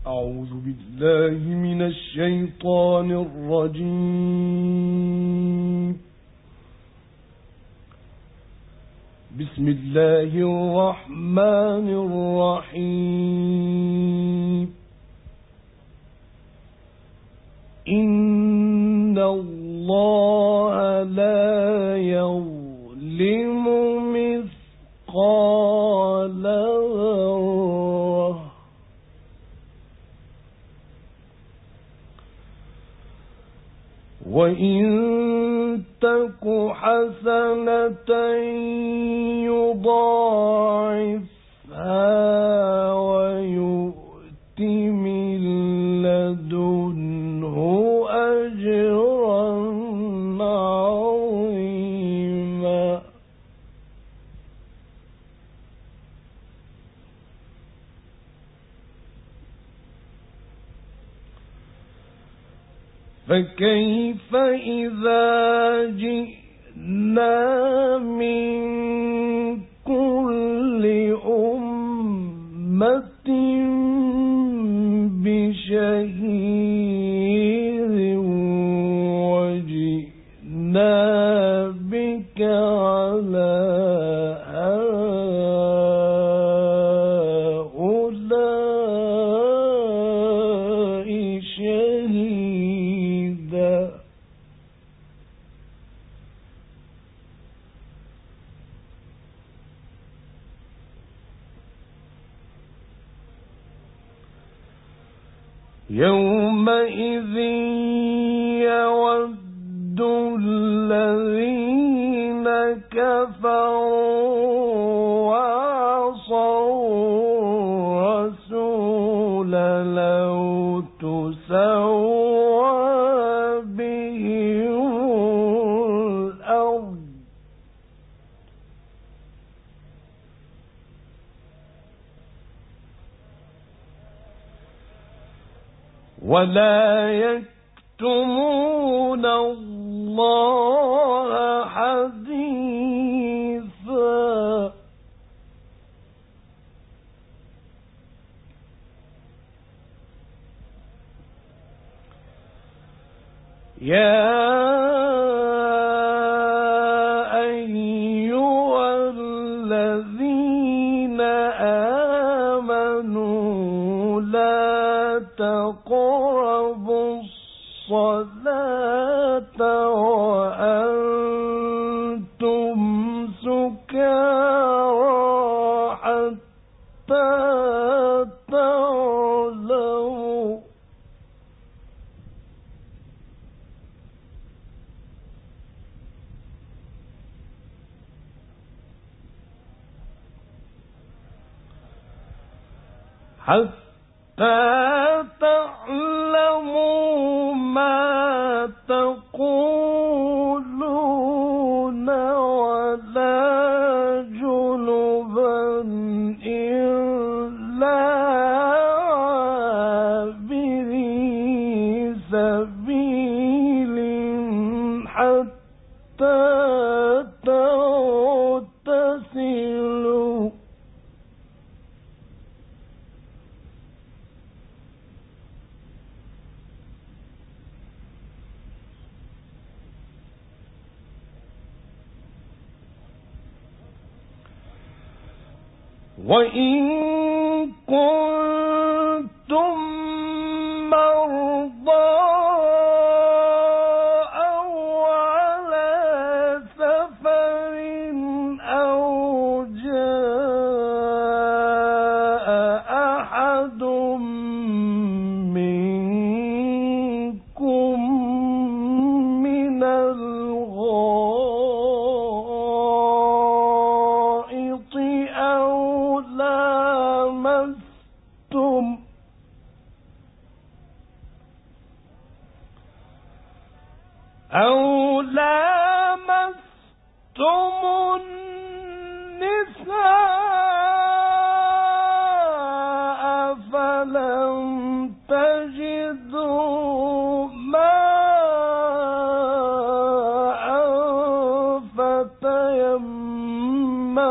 أعوذ بالله من الشيطان الرجيم. بسم الله الرحمن الرحيم. إن الله لا يظلم مثقال ذرة وإن تك حسنة يضاعفها ويؤت من لدنه أجرا عظيما. فكيف إذا جئنا من كل أمة بشهيد وجئنا بك على هؤلاء شهيدا. يومئذ يود الذين كفروا وعصوا الرسول لو تسوى بهم الأرض ولا يكتمون الله حديثا. يا أيها الذين آمنوا لا تقربوا الصلاة وأنتم سكارى حتى تعلموا ما تقولون ولا جنبا إلا عابري سبيل حتى تغتسلوا وإن كنتم مرضى أو على سفر أو جاء أحد منكم من الغائط أو لامستم النساء فلم تجدوا ماء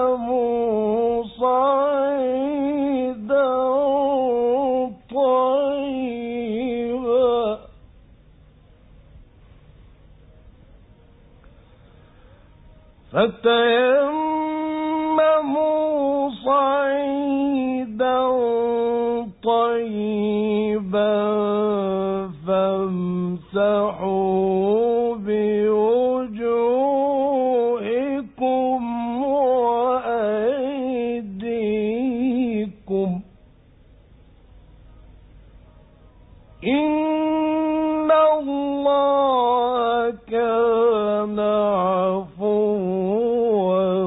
فتيمموا صعيدا طيبا فتيمموا صعيدا طيبا فامسحوا بوجوهكم وأيديكم إن الله كان عفوا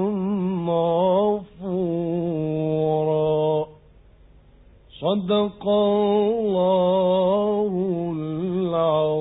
غفورا. صدق الله العظيم.